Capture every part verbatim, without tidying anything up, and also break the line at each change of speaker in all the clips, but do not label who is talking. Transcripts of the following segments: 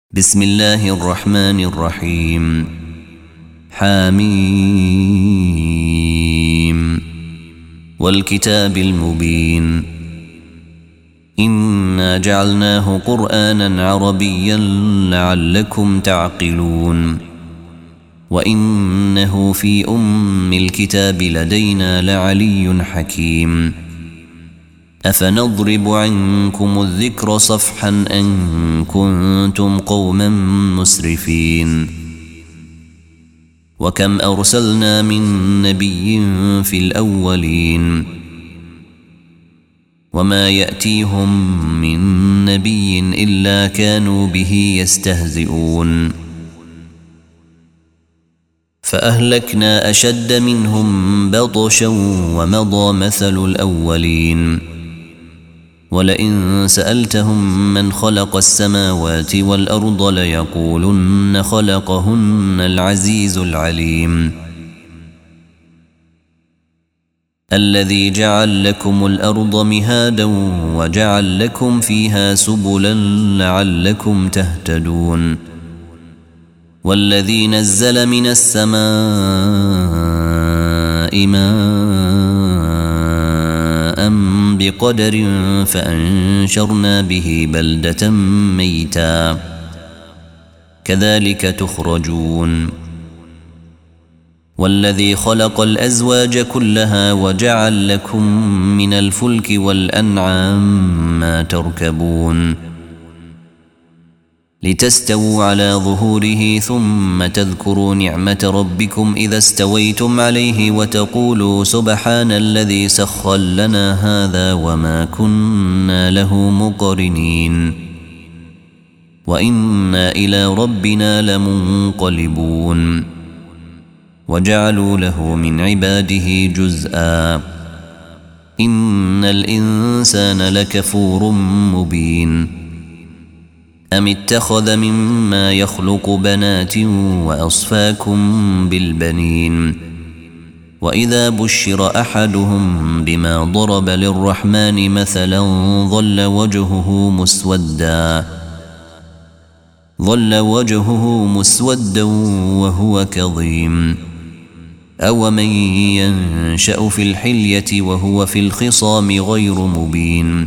بسم الله الرحمن الرحيم. حاميم والكتاب المبين. إنا جعلناه قرآنا عربيا لعلكم تعقلون. وإنه في أم الكتاب لدينا لعلي حكيم. أفنضرب عنكم الذكر صفحا أن كنتم قوما مسرفين. وكم أرسلنا من نبي في الأولين وما يأتيهم من نبي إلا كانوا به يستهزئون. فأهلكنا أشد منهم بطشا ومضى مثل الأولين. ولئن سألتهم من خلق السماوات والأرض ليقولن خلقهن العزيز العليم. الذي جعل لكم الأرض مهادا وجعل لكم فيها سبلا لعلكم تهتدون. والذي نزل من السماء ماء بقدر فأنشرنا به بلدة ميتا كذلك تخرجون. والذي خلق الأزواج كلها وجعل لكم من الفلك والأنعام ما تركبون لتستووا على ظهوره ثم تذكروا نعمة ربكم إذا استويتم عليه وتقولوا سبحان الذي سخر لنا هذا وما كنا له مقرنين وإنا إلى ربنا لمنقلبون. وجعلوا له من عباده جزءا. إن الإنسان لكفور مبين. أم اتخذ مما يخلق بنات وأصفاكم بالبنين. وإذا بشر أحدهم بما ضرب للرحمن مثلا ظل وجهه مسودا ظل وجهه مسودا وهو كظيم. أومن ينشأ في الحلية وهو في الخصام غير مبين.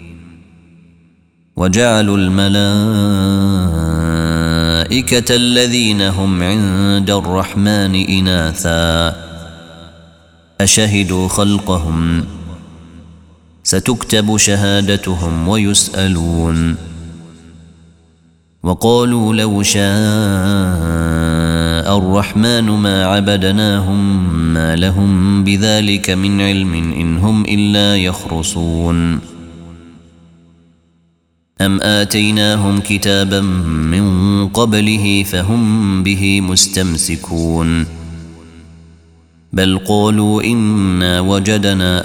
وجعلوا الملائكة الذين هم عند الرحمن إناثا أشهدوا خلقهم ستكتب شهادتهم ويسألون. وقالوا لو شاء الرحمن ما عبدناهم ما لهم بذلك من علم إن هم إلا يخرصون. أم آتيناهم كتابا من قبله فهم به مستمسكون. بل قالوا إنا وجدنا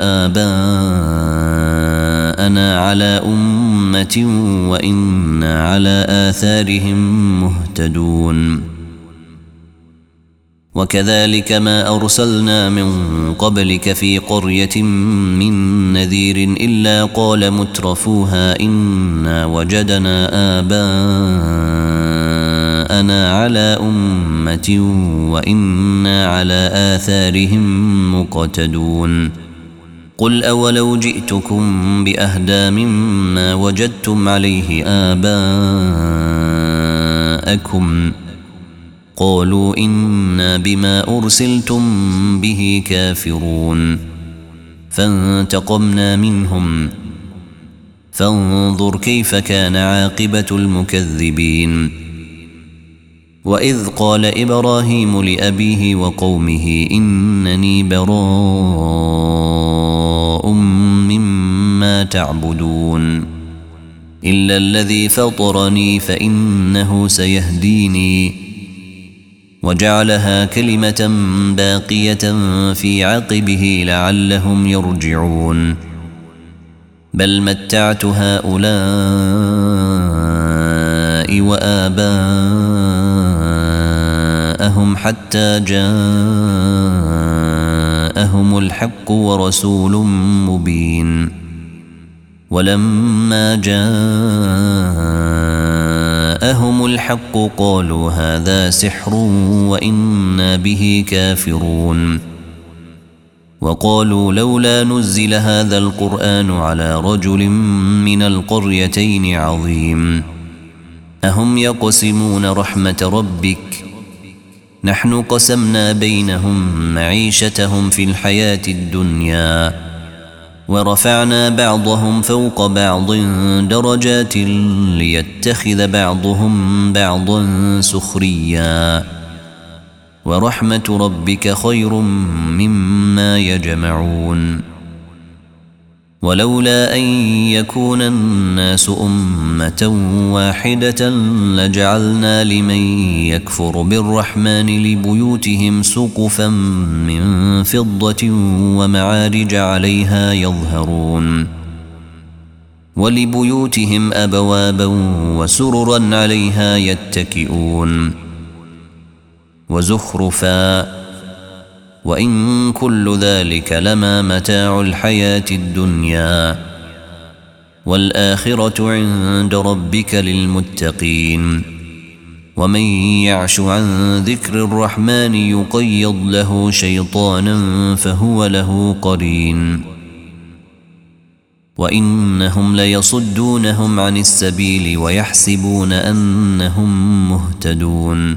آباءنا على أمة وإنا على آثارهم مهتدون. وكذلك ما أرسلنا من قبلك في قرية من نذير إلا قال مترفوها إنا وجدنا آباءنا على أمة وإنا على آثارهم مقتدون. قل أولو جئتكم بأهدى مما وجدتم عليه آباءكم قالوا إنا بما أرسلتم به كافرون. فانتقمنا منهم فانظر كيف كان عاقبة المكذبين. وإذ قال إبراهيم لأبيه وقومه إنني براء مما تعبدون إلا الذي فطرني فإنه سيهديني. وجعلها كلمة باقية في عقبه لعلهم يرجعون. بل متعت هؤلاء وآباءهم حتى جاءهم الحق ورسول مبين. ولما جاء جاءهم الحق قالوا هذا سحر وإنا به كافرون وقالوا لولا نزل هذا القرآن على رجل من القريتين عظيم أهم يقسمون رحمة ربك نحن قسمنا بينهم معيشتهم في الحياة الدنيا ورفعنا بعضهم فوق بعض درجات ليتخذ بعضهم بعضا سخريا ورحمة ربك خير مما يجمعون ولولا أن يكون الناس أمة واحدة لجعلنا لمن يكفر بالرحمن لبيوتهم سقفا من فضة ومعارج عليها يظهرون ولبيوتهم أبوابا وسررا عليها يتكئون وزخرفا وإن كل ذلك لما متاع الحياة الدنيا والآخرة عند ربك للمتقين ومن يعش عن ذكر الرحمن يقيض له شيطانا فهو له قرين وإنهم ليصدونهم عن السبيل ويحسبون أنهم مهتدون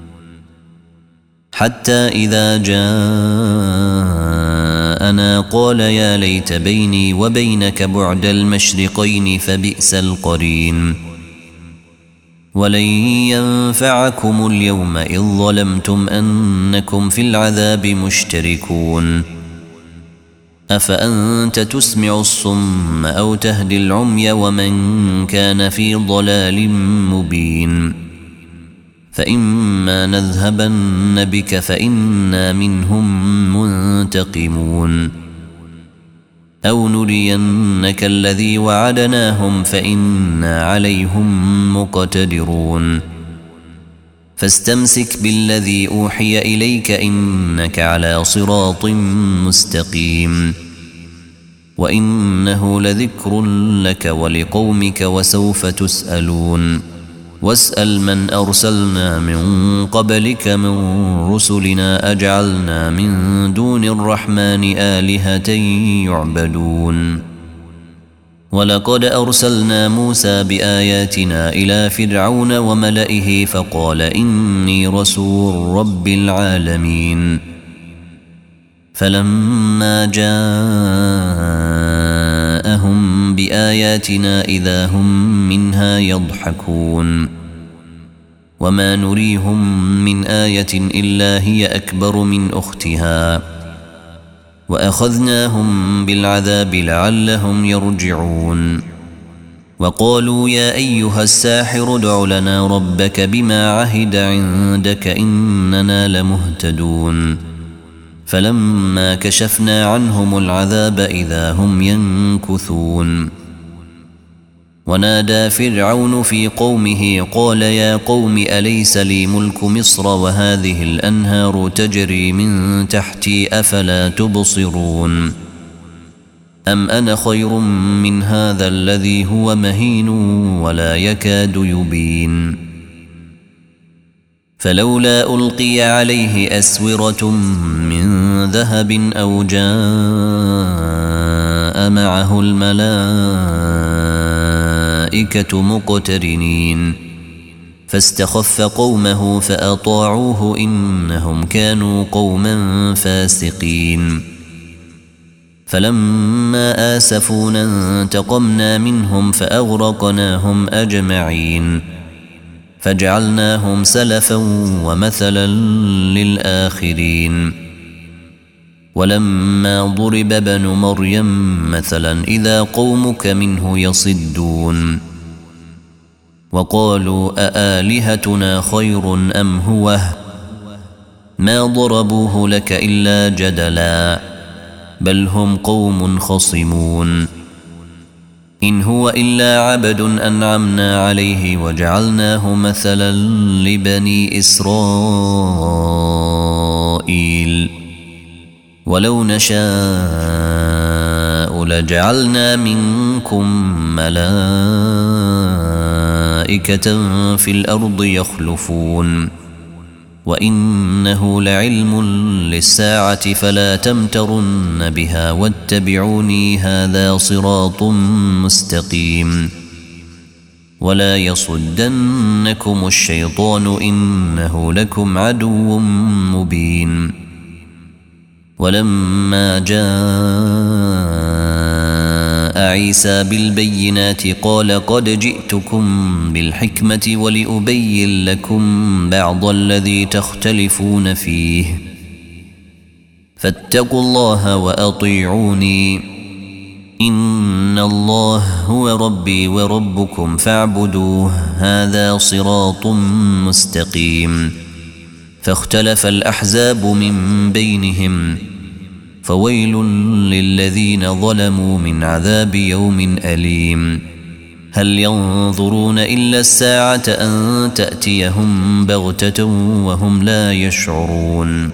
حتى إذا جاءنا قال يا ليت بيني وبينك بعد المشرقين فبئس القرين ولن ينفعكم اليوم إذ ظلمتم أنكم في العذاب مشتركون أفأنت تسمع الصم أو تهدي العمي ومن كان في ضلال مبين فإما نذهبن بك فإنا منهم منتقمون أو نرينك الذي وعدناهم فإنا عليهم مقتدرون فاستمسك بالذي أوحي إليك إنك على صراط مستقيم وإنه لذكر لك ولقومك وسوف تسألون واسأل من أرسلنا من قبلك من رسلنا أجعلنا من دون الرحمن آلهة يعبدون ولقد أرسلنا موسى بآياتنا إلى فرعون وملئه فقال إني رسول رب العالمين فلما جاءهم بآياتنا إذا هم منها يضحكون وما نريهم من آية إلا هي أكبر من أختها وأخذناهم بالعذاب لعلهم يرجعون وقالوا يا أيها الساحر ادع لنا ربك بما عهد عندك إننا لمهتدون فلما كشفنا عنهم العذاب إذا هم ينكثون ونادى فرعون في قومه قال يا قوم أليس لي ملك مصر وهذه الأنهار تجري من تحتي أفلا تبصرون أم أنا خير من هذا الذي هو مهين ولا يكاد يبين فلولا ألقي عليه أسورة من ذهب أو جاء معه الملائكة مقترنين فاستخف قومه فأطاعوه إنهم كانوا قوما فاسقين فلما آسفونا انتقمنا منهم فأغرقناهم أجمعين فجعلناهم سلفا ومثلا للآخرين ولما ضرب ابن مريم مثلا إذا قومك منه يصدون وقالوا أآلهتنا خير أم هو ما ضربوه لك إلا جدلا بل هم قوم خصمون إن هو إلا عبد أنعمنا عليه وجعلناه مثلا لبني إسرائيل ولو نشاء لجعلنا منكم ملائكة ملائكة في الأرض يخلفون وإنه لعلم للساعة فلا تمترن بها واتبعوني هذا صراط مستقيم ولا يصدنكم الشيطان إنه لكم عدو مبين ولما جاء عيسى بالبينات قال قد جئتكم بالحكمة ولأبين لكم بعض الذي تختلفون فيه فاتقوا الله وأطيعوني إن الله هو ربي وربكم فاعبدوه هذا صراط مستقيم فاختلف الأحزاب من بينهم فويل للذين ظلموا من عذاب يوم أليم هل ينظرون إلا الساعة أن تأتيهم بغتة وهم لا يشعرون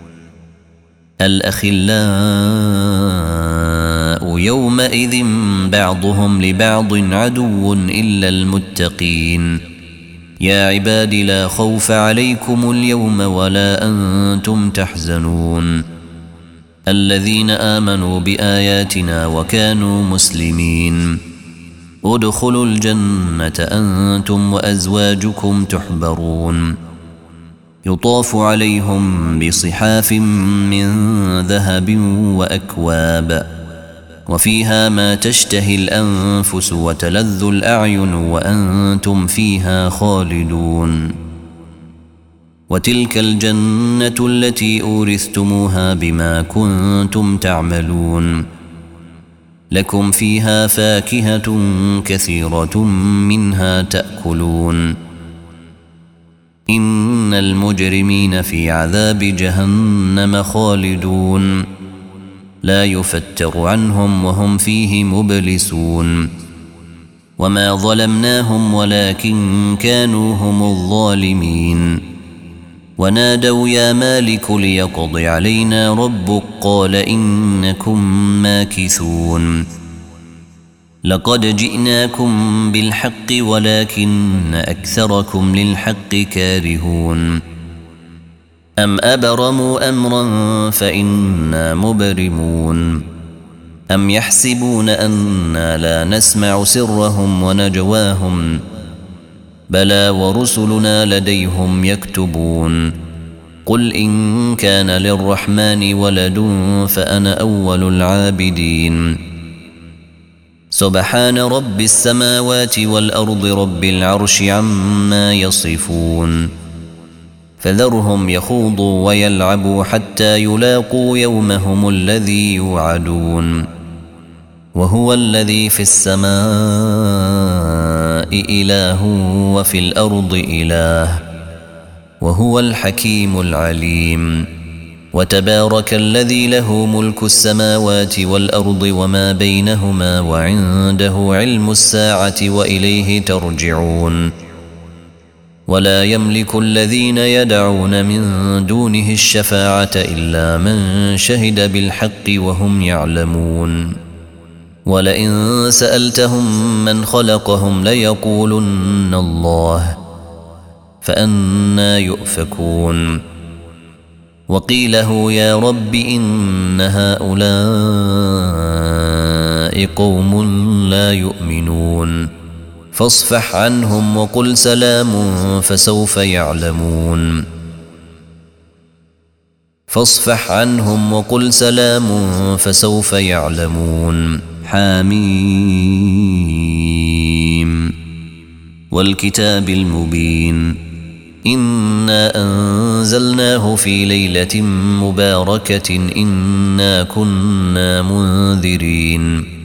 الأخلاء يومئذ بعضهم لبعض عدو إلا المتقين يا عباد لا خوف عليكم اليوم ولا أنتم تحزنون الذين آمنوا بآياتنا وكانوا مسلمين ادخلوا الجنة أنتم وأزواجكم تحبرون يطاف عليهم بصحاف من ذهب وأكواب وفيها ما تشتهي الأنفس وتلذ الأعين وأنتم فيها خالدون وتلك الجنة التي أورثتموها بما كنتم تعملون لكم فيها فاكهة كثيرة منها تأكلون إن المجرمين في عذاب جهنم خالدون لا يفتر عنهم وهم فيه مبلسون وما ظلمناهم ولكن كانوا هم الظالمين ونادوا يا مالك ليقض علينا ربك قال إنكم ماكثون لقد جئناكم بالحق ولكن أكثركم للحق كارهون أم أبرموا أمرا فإنا مبرمون أم يحسبون أنا لا نسمع سرهم ونجواهم بلى ورسلنا لديهم يكتبون قل إن كان للرحمن ولد فأنا أول العابدين سبحان رب السماوات والأرض رب العرش عما يصفون فذرهم يخوضوا ويلعبوا حتى يلاقوا يومهم الذي يوعدون وهو الذي في السماء إله وفي الأرض إله وهو الحكيم العليم وتبارك الذي له ملك السماوات والأرض وما بينهما وعنده علم الساعة وإليه ترجعون ولا يملك الذين يدعون من دونه الشفاعة إلا من شهد بالحق وهم يعلمون ولئن سألتهم من خلقهم ليقولن الله فأنى يؤفكون وقيله يا رب إن هؤلاء قوم لا يؤمنون فاصفح عنهم وقل سلام فسوف يعلمون فاصفح عنهم وقل سلام فسوف يعلمون حاميم والكتاب المبين إنا أنزلناه في ليلة مباركة إنا كنا منذرين